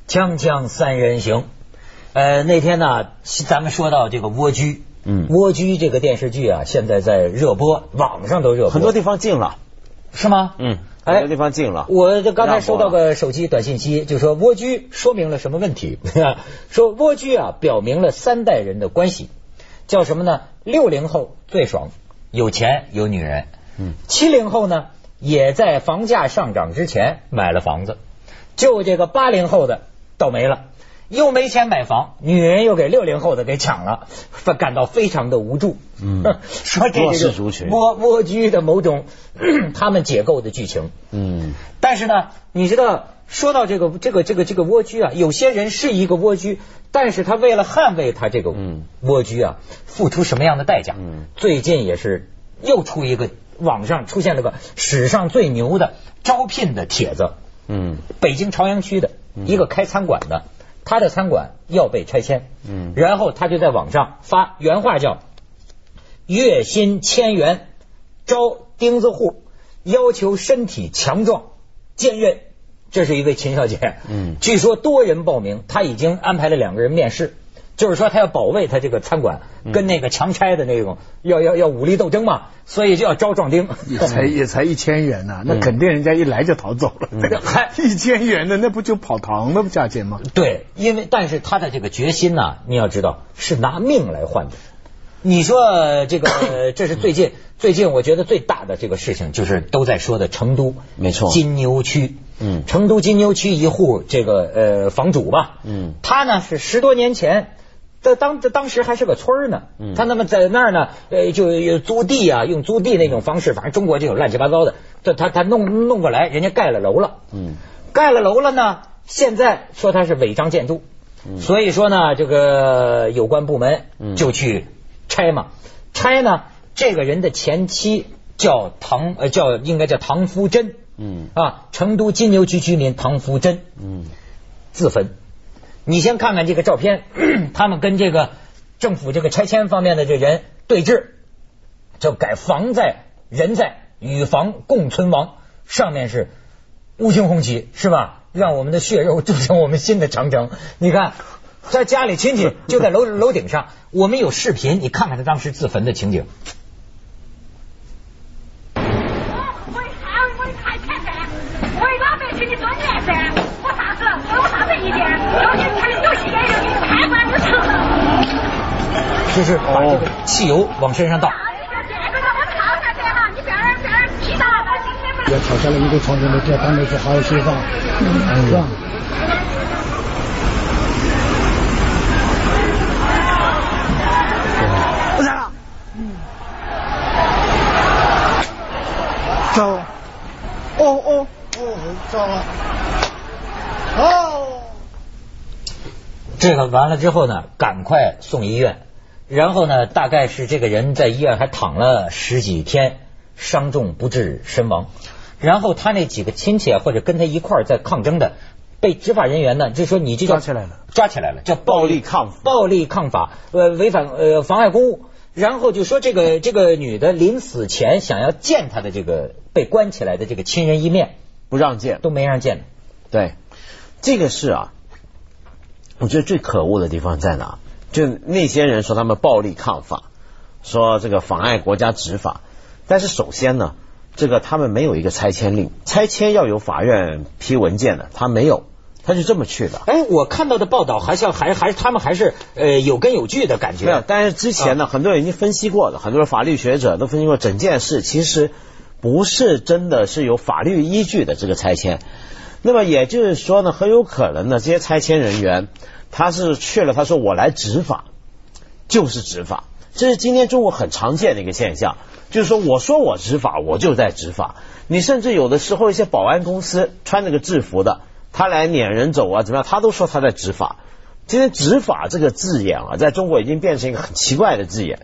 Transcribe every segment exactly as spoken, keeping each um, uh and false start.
锵锵三人行，呃，那天呢，咱们说到这个蜗居，嗯，蜗居这个电视剧啊，现在在热播，网上都热播， 很多地方禁了， 是吗？ 嗯，很多地方禁了。 我这刚才收到个手机短信息，就说蜗居说明了什么问题？说蜗居啊，表明了三代人的关系，叫什么呢？六零后最爽，有钱有女人，嗯，七零后呢，也在房价上涨之前买了房子。就这个八零后的倒霉了，又没钱买房，女人又给六零后的给抢了，感到非常的无助。嗯，说这是蜗蜗居的某种他们解构的剧情。嗯，但是呢，你知道，说到这个这个这个这个蜗居啊，有些人是一个蜗居，但是他为了捍卫他这个蜗居啊，付出什么样的代价？嗯，最近也是又出一个网上出现了个史上最牛的招聘的帖子。嗯，北京朝阳区的一个开餐馆的，他的餐馆要被拆迁，嗯，然后他就在网上发原话叫月薪千元招钉子户，要求身体强壮坚韧。这是一位秦小姐，嗯，据说多人报名，他已经安排了两个人面试，就是说他要保卫他这个餐馆，跟那个强拆的那种要要要武力斗争嘛，所以就要招壮丁。 也才也才一千元呢、啊，那肯定人家一来就逃走了。还、嗯、一千元的，那不就跑堂的价钱吗？ 对，因为但是他的这个决心呢、啊，你要知道是拿命来换的。你说这个，这是最近最近我觉得最大的这个事情，就是都在说的成都， 没错， 金牛区。嗯，成都金牛区一户这个呃房主吧，嗯，他呢是十多年前，在当当时还是个村儿呢，嗯，他那么在那儿呢，呃，就租地啊，用租地那种方式，反正中国就有乱七八糟的，他他他弄弄过来，人家盖了楼了，嗯，盖了楼了呢，现在说他是违章建筑，嗯，所以说呢，这个有关部门就去拆嘛，拆呢，这个人的前妻叫唐呃叫应该叫唐夫珍。嗯啊，成都金牛区居民唐福珍，嗯，自焚。你先看看这个照片，他们跟这个政府这个拆迁方面的这人对峙，就改房在人在，与房共存亡。上面是五星红旗，是吧？让我们的血肉铸成我们新的长城。你看，在家里亲戚就在楼楼顶上，我们有视频，你看看他当时自焚的情景。就是把这个汽油往身上倒。 要吵下来一个床上的，这当然是好好释放，是吧？不在了，嗯，走，哦哦哦，走了，哦。 这个完了之后呢，赶快送医院，然后呢，大概是这个人在医院还躺了十几天，伤重不治身亡。然后他那几个亲戚啊，或者跟他一块儿在抗争的，被执法人员呢，就说你这叫抓起来了， 抓起来了，叫暴力抗暴力抗法，呃，违反呃妨碍公务。然后就说这个这个女的临死前想要见她的这个被关起来的这个亲人一面， 不让见， 都没让见。 对，这个是啊。我觉得最可恶的地方在哪？就那些人说他们暴力抗法，说这个妨碍国家执法。但是首先呢，这个他们没有一个拆迁令，拆迁要有法院批文件的，他没有，他就这么去的。 哎，我看到的报道还像还还他们还是呃有根有据的感觉。 没有，但是之前呢，啊、很多人已经分析过了，很多法律学者都分析过整件事，其实不是真的是有法律依据的这个拆迁。那么也就是说呢，很有可能呢，这些拆迁人员他是去了，他说我来执法，就是执法，这是今天中国很常见的一个现象，就是说我说我执法，我就在执法。你甚至有的时候一些保安公司穿那个制服的，他来撵人走啊怎么样，他都说他在执法。今天执法这个字眼啊，在中国已经变成一个很奇怪的字眼。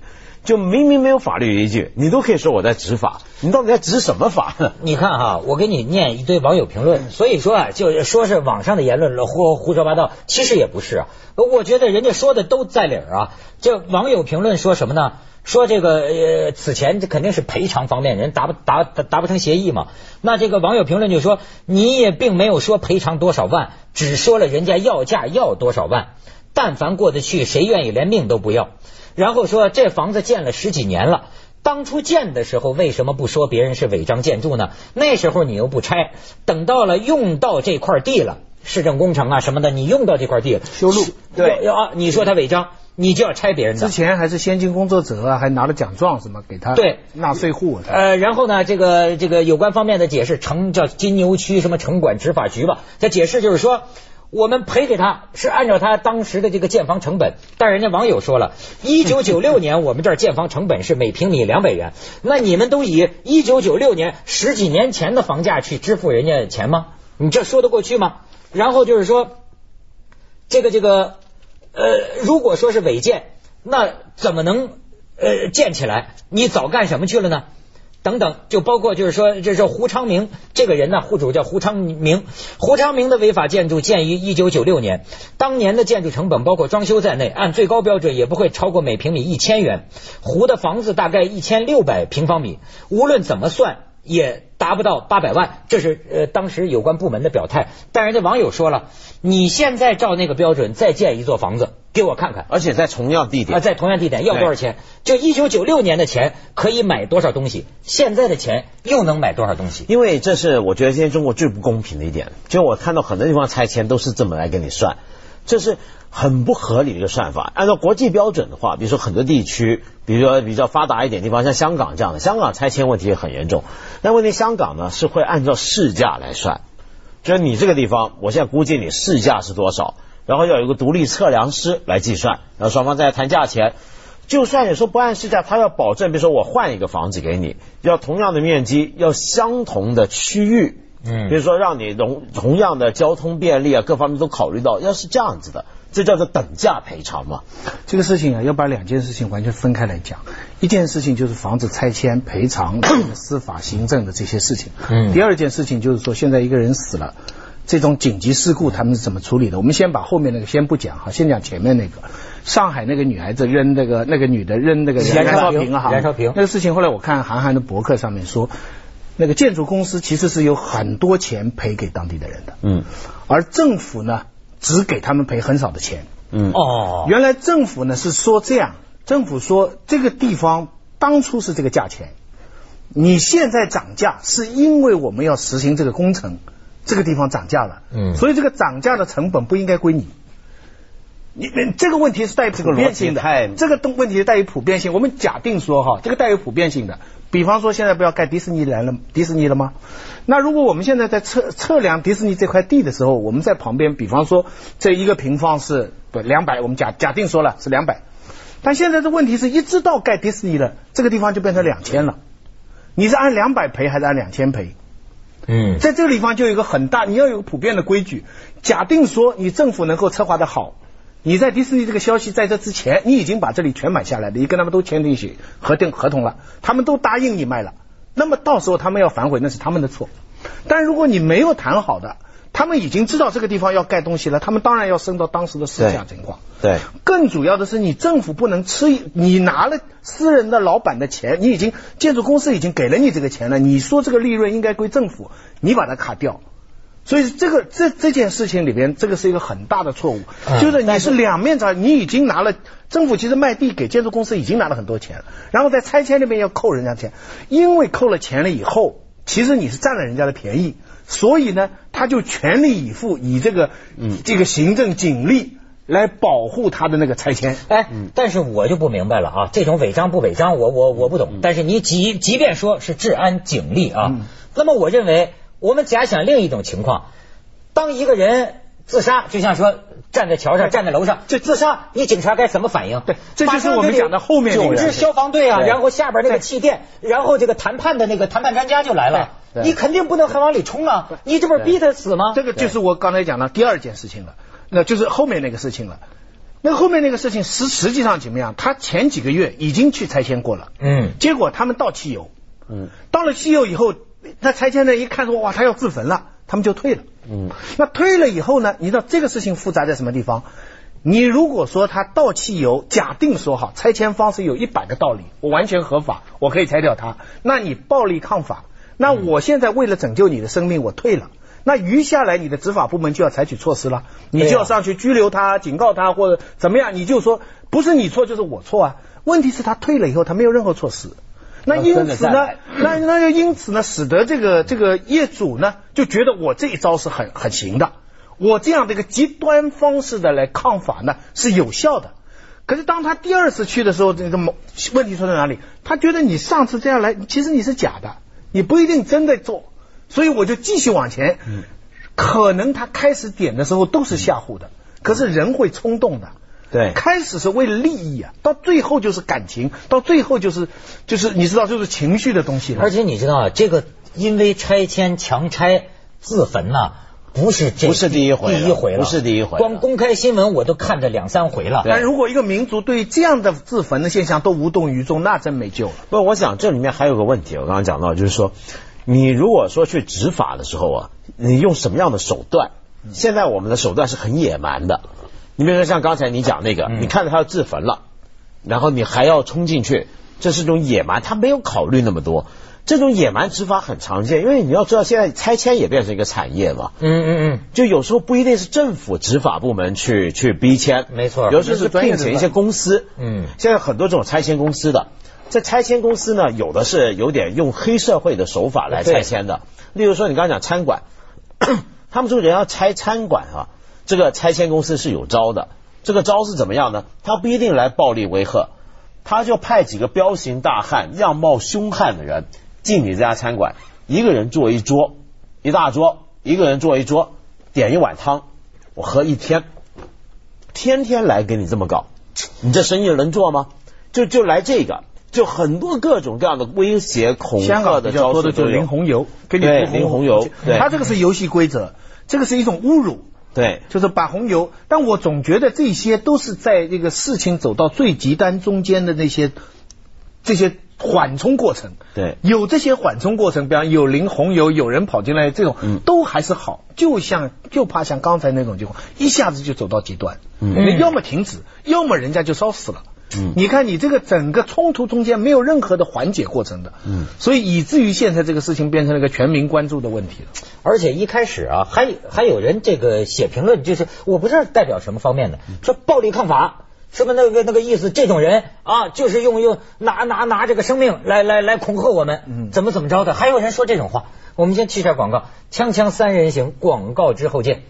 就明明没有法律依据，你都可以说我在执法，你到底在执什么法呢？ 你看哈，我给你念一堆网友评论，所以说啊，就说是网上的言论胡胡说八道，其实也不是啊。我觉得人家说的都在理儿啊。这网友评论说什么呢？说这个呃，此前这肯定是赔偿方面人达不达达达不成协议嘛。那这个网友评论就说，你也并没有说赔偿多少万，只说了人家要价要多少万，但凡过得去，谁愿意连命都不要？然后说这房子建了十几年了，当初建的时候为什么不说别人是违章建筑呢？那时候你又不拆，等到了用到这块地了，市政工程啊什么的，你用到这块地了修路， 对啊，你说他违章，你就要拆别人的。 之前还是先进工作者啊，还拿了奖状什么给他对纳税户。 呃，然后呢，这个这个有关方面的解释，城叫金牛区什么城管执法局吧，这解释就是说，我们赔给他是按照他当时的这个建房成本，但人家网友说了，一九九六年我们这儿建房成本是每平米两百元，那你们都以一九九六年十几年前的房价去支付人家钱吗？你这说得过去吗？然后就是说，这个这个呃，如果说是违建，那怎么能呃建起来？你早干什么去了呢？等等，就包括就是说，这是胡昌明这个人呢，户主叫胡昌明，胡昌明的违法建筑建于一九九六年，当年的建筑成本包括装修在内，按最高标准也不会超过每平米一千元。胡的房子大概一千六百平方米，无论怎么算也达不到八百万，这是呃当时有关部门的表态。但人家网友说了，你现在照那个标准再建一座房子给我看看， 而且在同样地点啊，在同样地点要多少钱？就一九九六年的钱可以买多少东西，现在的钱又能买多少东西？ 因为这是我觉得现在中国最不公平的一点，就我看到很多地方拆迁都是这么来给你算，这是很不合理的一个算法。按照国际标准的话，比如说很多地区，比如说比较发达一点地方，像香港这样的，香港拆迁问题也很严重。但问题香港呢是会按照市价来算，就是你这个地方，我现在估计你市价是多少，然后要有一个独立测量师来计算，然后双方再谈价钱。就算有时候不按市价，他要保证，比如说我换一个房子给你，要同样的面积，要相同的区域，嗯，比如说让你同同样的交通便利啊，各方面都考虑到，要是这样子的，这叫做等价赔偿嘛。 这个事情啊，要把两件事情完全分开来讲。一件事情就是房子拆迁赔偿、司法行政的这些事情。嗯。第二件事情就是说，现在一个人死了，这种紧急事故他们是怎么处理的？我们先把后面那个先不讲哈，先讲前面那个。上海那个女孩子扔那个那个女的扔那个燃烧瓶啊， 燃烧瓶那个事情，后来我看韩寒的博客上面说，那个建筑公司其实是有很多钱赔给当地的人的，嗯，而政府呢只给他们赔很少的钱，嗯，哦，原来政府呢是说这样，政府说这个地方当初是这个价钱，你现在涨价是因为我们要实行这个工程，这个地方涨价了，嗯，所以这个涨价的成本不应该归你。你这个问题是带普遍性的，这个问题带有普遍性。我们假定说哈，这个带有普遍性的，比方说现在不要盖迪士尼来了，迪士尼了吗？那如果我们现在在测测量迪士尼这块地的时候，我们在旁边，比方说这一个平方是不两百，我们假假定说了是两百，但现在的问题是一直到盖迪士尼了，这个地方就变成两千了，你是按两百赔还是按两千赔？嗯，在这个地方就有一个很大，你要有个普遍的规矩。假定说你政府能够策划的好。你在迪士尼这个消息在这之前，你已经把这里全买下来了，你跟他们都签订协合定合同了，他们都答应你卖了，那么到时候他们要反悔，那是他们的错。但如果你没有谈好的，他们已经知道这个地方要盖东西了，他们当然要升到当时的市价情况。 对， 更主要的是你政府不能吃，你拿了私人的老板的钱，你已经建筑公司已经给了你这个钱了，你说这个利润应该归政府，你把它卡掉。所以这个这这件事情里边，这个是一个很大的错误，嗯、就是你是两面找，你已经拿了政府其实卖地给建筑公司已经拿了很多钱了，然后在拆迁那边要扣人家钱，因为扣了钱了以后，其实你是占了人家的便宜，所以呢，他就全力以赴以这个、嗯、这个行政警力来保护他的那个拆迁。 哎，嗯、但是我就不明白了啊，这种违章不违章，我我我不懂。嗯、但是你即即便说是治安警力啊，嗯、那么我认为。我们假想另一种情况，当一个人自杀，就像说站在桥上、站在楼上，这自杀，你警察该怎么反应？ 对，这就是我们讲的后面组织消防队啊，然后下边那个气垫，然后这个谈判的那个谈判专家就来了，你肯定不能还往里冲啊！你这不是逼他死吗？ 这个就是我刚才讲的第二件事情了，那就是后面那个事情了。 那后面那个事情实实际上怎么样？他前几个月已经去拆迁过了，嗯，结果他们到期油，嗯，到了期油以后，那拆迁的一看说哇，他要自焚了，他们就退了，嗯，那退了以后呢，你知道这个事情复杂在什么地方？你如果说他到期油，假定说好拆迁方式有一百个道理，我完全合法，我可以拆掉它，那你暴力抗法，那我现在为了拯救你的生命，我退了。那余下来你的执法部门就要采取措施了，你就要上去拘留他、警告他或者怎么样，你就说不是你错就是我错啊。问题是他退了以后他没有任何措施，那因此呢，那那就因此呢，使得这个这个业主呢就觉得我这一招是很很行的，我这样的一个极端方式的来抗法呢是有效的。可是当他第二次去的时候，这个问题出在哪里？他觉得你上次这样来，其实你是假的，你不一定真的做。所以我就继续往前，可能他开始点的时候都是吓唬的，可是人会冲动的，对，开始是为了利益啊，到最后就是感情，到最后就是就是你知道就是情绪的东西了。 而且你知道啊，这个因为拆迁强拆自焚呐、啊，不是这不是第一回， 第一回了， 不是第一回， 光公开新闻我都看着两三回了。 但如果一个民族对这样的自焚的现象都无动于衷，那真没救了。 不，我想这里面还有个问题，我刚刚讲到就是说。你如果说去执法的时候啊，你用什么样的手段？现在我们的手段是很野蛮的。你比如说像刚才你讲那个，你看着他要自焚了，然后你还要冲进去，这是种野蛮，他没有考虑那么多。这种野蛮执法很常见，因为你要知道现在拆迁也变成一个产业嘛。嗯嗯嗯，就有时候不一定是政府执法部门去去逼迁， 没错， 有时候是聘请一些公司。嗯，现在很多这种拆迁公司的。这拆迁公司呢，有的是有点用黑社会的手法来拆迁的。例如说，你刚刚讲餐馆，他们说人要拆餐馆啊，这个拆迁公司是有招的。这个招是怎么样呢？他不一定来暴力威吓，他就派几个彪形大汉、样貌凶悍的人进你这家餐馆，一个人坐一桌，一大桌，一个人坐一桌，点一碗汤，我喝一天，天天来给你这么搞，你这生意能做吗？就就来这个。就很多各种各样的威胁恐吓的招数， 就淋红油，给你对淋红油，对， 他这个是游戏规则，这个是一种侮辱， 对， 就是把红油。但我总觉得这些都是在这个事情走到最极端中间的那些这些缓冲过程， 对，有这些缓冲过程，比方有淋红油，有人跑进来，这种、嗯、都还是好，就像就怕像刚才那种情况，一下子就走到极端，嗯，要么停止，要么人家就烧死了。嗯，你看你这个整个冲突中间没有任何的缓解过程的，嗯，所以以至于现在这个事情变成了一个全民关注的问题了。 而且一开始啊，还还有人这个写评论，就是我不知道代表什么方面的，说暴力抗法，什么那个那个意思，这种人啊，就是用用拿拿拿这个生命来来来恐吓我们，嗯，怎么怎么着的，还有人说这种话。我们先去下广告，锵锵三人行，广告之后见。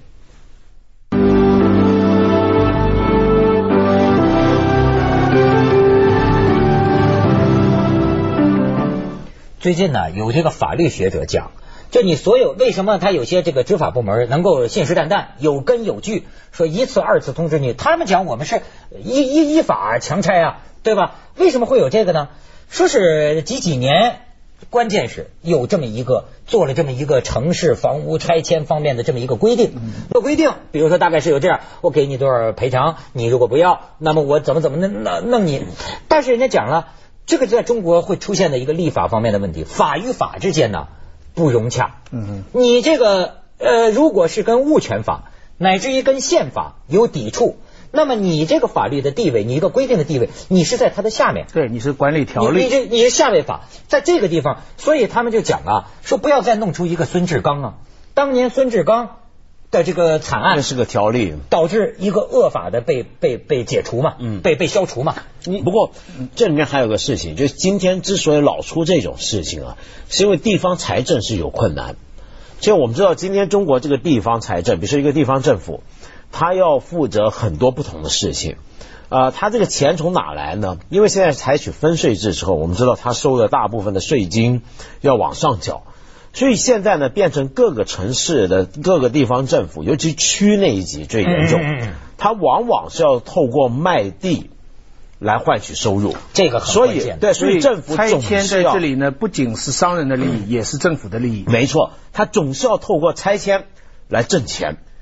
最近呢，有这个法律学者讲，就你所有为什么他有些这个执法部门能够信誓旦旦有根有据说一次二次通知你，他们讲我们是依依依法强拆啊，对吧？为什么会有这个呢？说是几几年，关键是有这么一个做了这么一个城市房屋拆迁方面的这么一个规定，这个规定比如说大概是有这样，我给你多少赔偿，你如果不要，那么我怎么怎么弄弄你。但是人家讲了，这个在中国会出现的一个立法方面的问题，法与法之间呢不融洽。嗯，你这个呃，如果是跟物权法乃至于跟宪法有抵触，那么你这个法律的地位，你一个规定的地位，你是在它的下面。 对，你是管理条例， 你这你是下位法，在这个地方，所以他们就讲啊，说不要再弄出一个孙志刚啊，当年孙志刚的这个惨案， 这是个条例， 导致一个恶法的被被被解除嘛，嗯，被被消除嘛。 你不过这里面还有个事情，就是今天之所以老出这种事情啊，是因为地方财政是有困难。就我们知道，今天中国这个地方财政，比如说一个地方政府，他要负责很多不同的事情。呃，他这个钱从哪来呢？因为现在采取分税制之后，我们知道他收的大部分的税金要往上缴。所以现在呢，变成各个城市的各个地方政府，尤其区那一级最严重，它往往是要透过卖地来换取收入， 这个很关键。 对，所以政府拆迁在这里呢，不仅是商人的利益，也是政府的利益。 没错，它总是要透过拆迁来挣钱。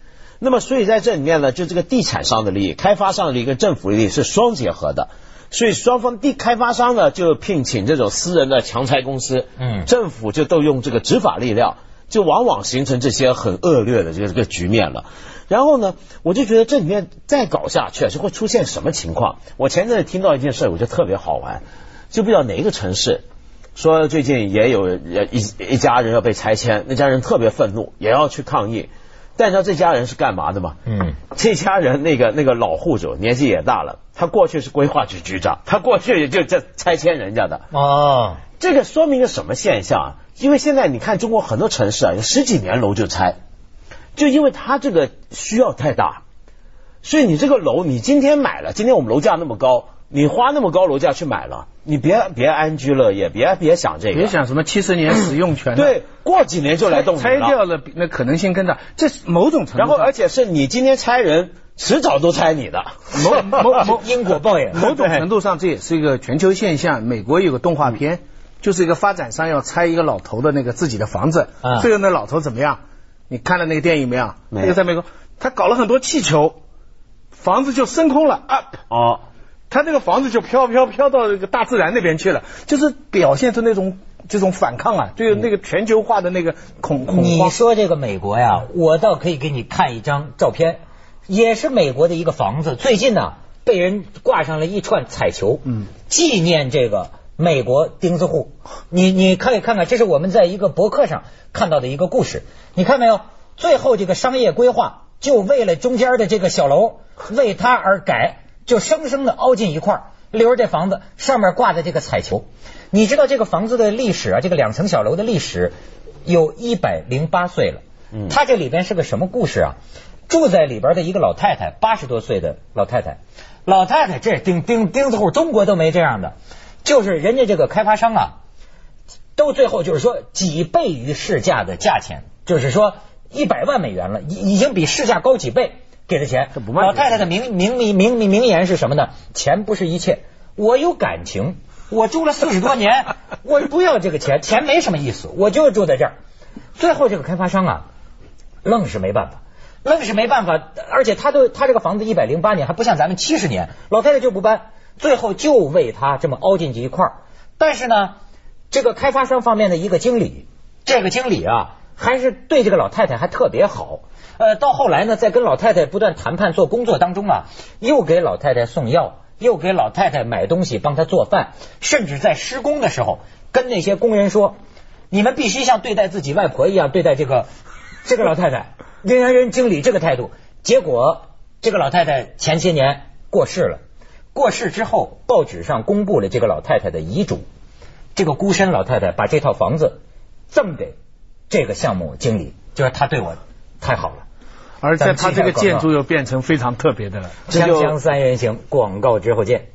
那么所以在这里面呢，就这个地产商的利益、开发商的利益跟政府利益是双结合的。所以双方地开发商呢就聘请这种私人的强拆公司，嗯，政府就都用这个执法力量，就往往形成这些很恶劣的这个这个局面了。然后呢，我就觉得这里面再搞下去是会出现什么情况？我前阵子听到一件事，我觉得特别好玩，就不知道哪一个城市说最近也有一一家人要被拆迁，那家人特别愤怒，也要去抗议。但你知道这家人是干嘛的吗？嗯，这家人那个那个老户主年纪也大了，他过去是规划局局长，他过去也就这拆迁人家的。哦，这个说明了什么现象啊？因为现在你看中国很多城市啊，有十几年楼就拆，就因为它这个需要太大，所以你这个楼你今天买了，今天我们楼价那么高，你花那么高楼价去买了，你别别安居乐业，别别想这个， 别想什么七十年使用权， 对，过几年就来动你了， 拆掉了那可能性更大，这是某种程度。 然后而且是你今天拆人，迟早都拆你的， 某某某因果报应。 某种程度上这也是一个全球现象。美国有个动画片，就是一个发展商要拆一个老头的那个自己的房子，啊、最后那老头怎么样？你看了那个电影没有？没有。那个在美国，他搞了很多气球，房子就升空了 ，up 哦。他这个房子就飘飘飘到这个大自然那边去了，就是表现出那种这种反抗啊，对那个全球化的那个恐恐慌。 你说这个美国呀，我倒可以给你看一张照片，也是美国的一个房子，最近呢被人挂上了一串彩球，嗯，纪念这个美国钉子户。你你可以看看，这是我们在一个博客上看到的一个故事，你看没有？最后这个商业规划就为了中间的这个小楼，为它而改。就生生的凹进一块，留着这房子上面挂的这个彩球。你知道这个房子的历史啊，这个两层小楼的历史有一百零八岁了。嗯，它这里边是个什么故事啊？住在里边的一个老太太，八十多岁的老太太，老太太这钉钉钉子户，中国都没这样的，就是人家这个开发商啊，都最后就是说几倍于市价的价钱，就是说一百万美元了，已已经比市价高几倍。给的钱，老太太的名名名名名言是什么呢？钱不是一切，我有感情，我住了四十多年，我不要这个钱，钱没什么意思，我就住在这儿。最后这个开发商啊，愣是没办法，愣是没办法，而且他都他这个房子一百零八年，还不像咱们七十年，老太太就不搬，最后就为他这么凹进去一块儿。但是呢，这个开发商方面的一个经理，这个经理啊，还是对这个老太太还特别好。呃，到后来呢，在跟老太太不断谈判做工作当中啊，又给老太太送药，又给老太太买东西，帮她做饭，甚至在施工的时候跟那些工人说，你们必须像对待自己外婆一样对待这个这个老太太。人家人经理这个态度，结果这个老太太前些年过世了，过世之后，报纸上公布了这个老太太的遗嘱，这个孤身老太太把这套房子赠给这个项目经理，就是他对我太好了。 而且它这个建筑又变成非常特别的了。 锵锵三人行，广告之后见。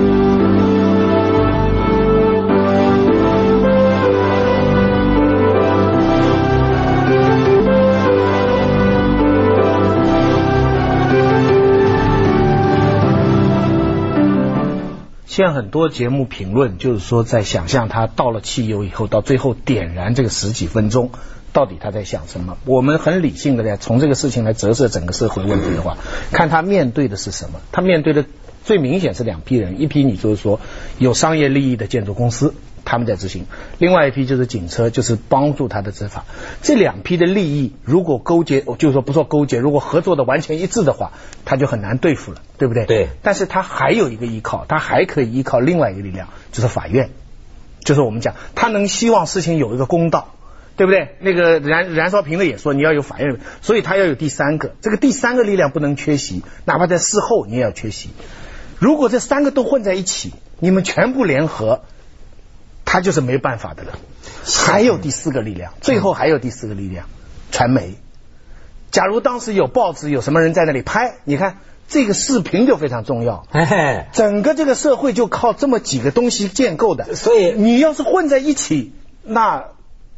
现在很多节目评论就是说，在想象他倒了汽油以后，到最后点燃这个十几分钟。到底他在想什么？我们很理性的在从这个事情来折射整个社会问题的话，看他面对的是什么。他面对的最明显是两批人，一批你就是说有商业利益的建筑公司，他们在执行；另外一批就是警车，就是帮助他的执法。这两批的利益如果勾结，就是说不说勾结，如果合作的完全一致的话，他就很难对付了，对不对？ 对。 但是他还有一个依靠，他还可以依靠另外一个力量，就是法院。就是我们讲，他能希望事情有一个公道。对不对？那个燃燃烧瓶的也说你要有法院，所以他要有第三个，这个第三个力量不能缺席，哪怕在事后你也要缺席。如果这三个都混在一起，你们全部联合，他就是没办法的了。还有第四个力量，最后还有第四个力量，传媒。假如当时有报纸有什么人在那里拍，你看这个视频就非常重要，整个这个社会就靠这么几个东西建构的， 所以你要是混在一起，那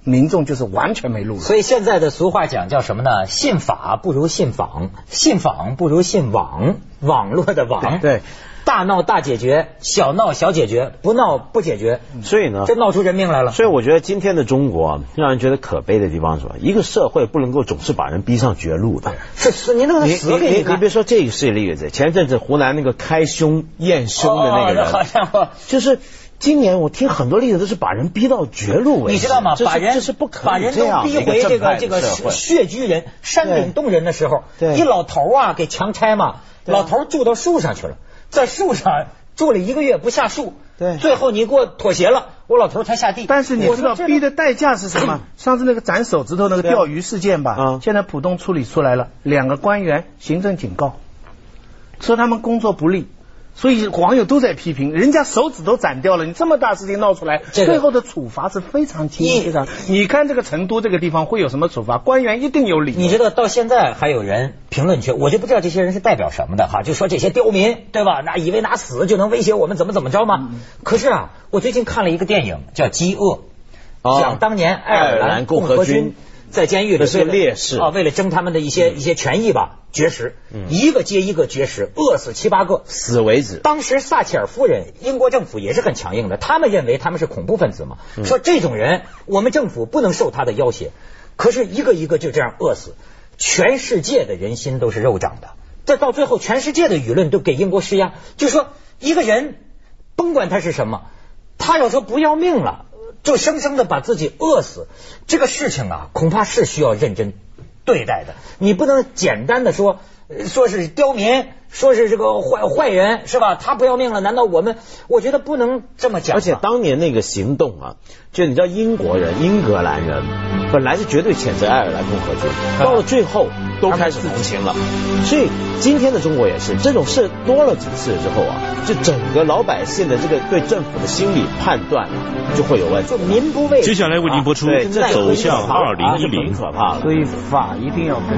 民众就是完全没路了。 所以现在的俗话讲叫什么呢？信法不如信访，信访不如信网，网络的网。 对。 大闹大解决，小闹小解决，不闹不解决， 所以呢， 这闹出人命来了。 所以我觉得今天的中国让人觉得可悲的地方是什么？一个社会不能够总是把人逼上绝路的。 是是，您那个死给你看，你别说这个是例子，前阵子湖南那个开胸验胸的那个人， 哦、好像我就是今年我听很多例子都是把人逼到绝路为止。 你知道吗？把人这是不可把人都逼回这个这个穴居人、山顶洞人的时候，一老头啊给强拆嘛，老头住到树上去了，在树上住了一个月不下树， 对， 最后你给我妥协了，我老头才下地。 但是你知道逼的代价是什么？上次那个斩手指头那个钓鱼事件吧， 嗯， 现在浦东处理出来了，两个官员行政警告，说他们工作不力。所以网友都在批评，人家手指都斩掉了，你这么大事情闹出来，这个、最后的处罚是非常轻非常。你看这个成都这个地方会有什么处罚？官员一定有理。 你知道到现在还有人评论区，我就不知道这些人是代表什么的哈，就说这些刁民对吧？那以为拿死就能威胁我们怎么怎么着吗？嗯、可是啊，我最近看了一个电影叫《饥饿》，哦、讲当年爱尔兰共和军在监狱里是烈士啊，为了争他们的一些、嗯、一些权益吧，绝食，嗯、一个接一个绝食，饿死七八个， 死为止。 当时撒切尔夫人，英国政府也是很强硬的，他们认为他们是恐怖分子嘛，嗯、说这种人我们政府不能受他的要挟。可是一个一个就这样饿死，全世界的人心都是肉长的，这到最后全世界的舆论都给英国施压，就说一个人甭管他是什么，他要说不要命了，就生生的把自己饿死，这个事情啊，恐怕是需要认真对待的。你不能简单的说说是刁民，说是这个坏坏人，是吧？他不要命了，难道我们？我觉得不能这么讲。 而且当年那个行动啊，就你知道英国人、英格兰人本来是绝对谴责爱尔兰共和军，到了最后都开始同情了。所以今天的中国也是，这种事多了几次之后啊，就整个老百姓的这个对政府的心理判断就会有问题。 就民不畏。 接下来为您播出《走向二零一零》， 可怕了。 所以法一定要。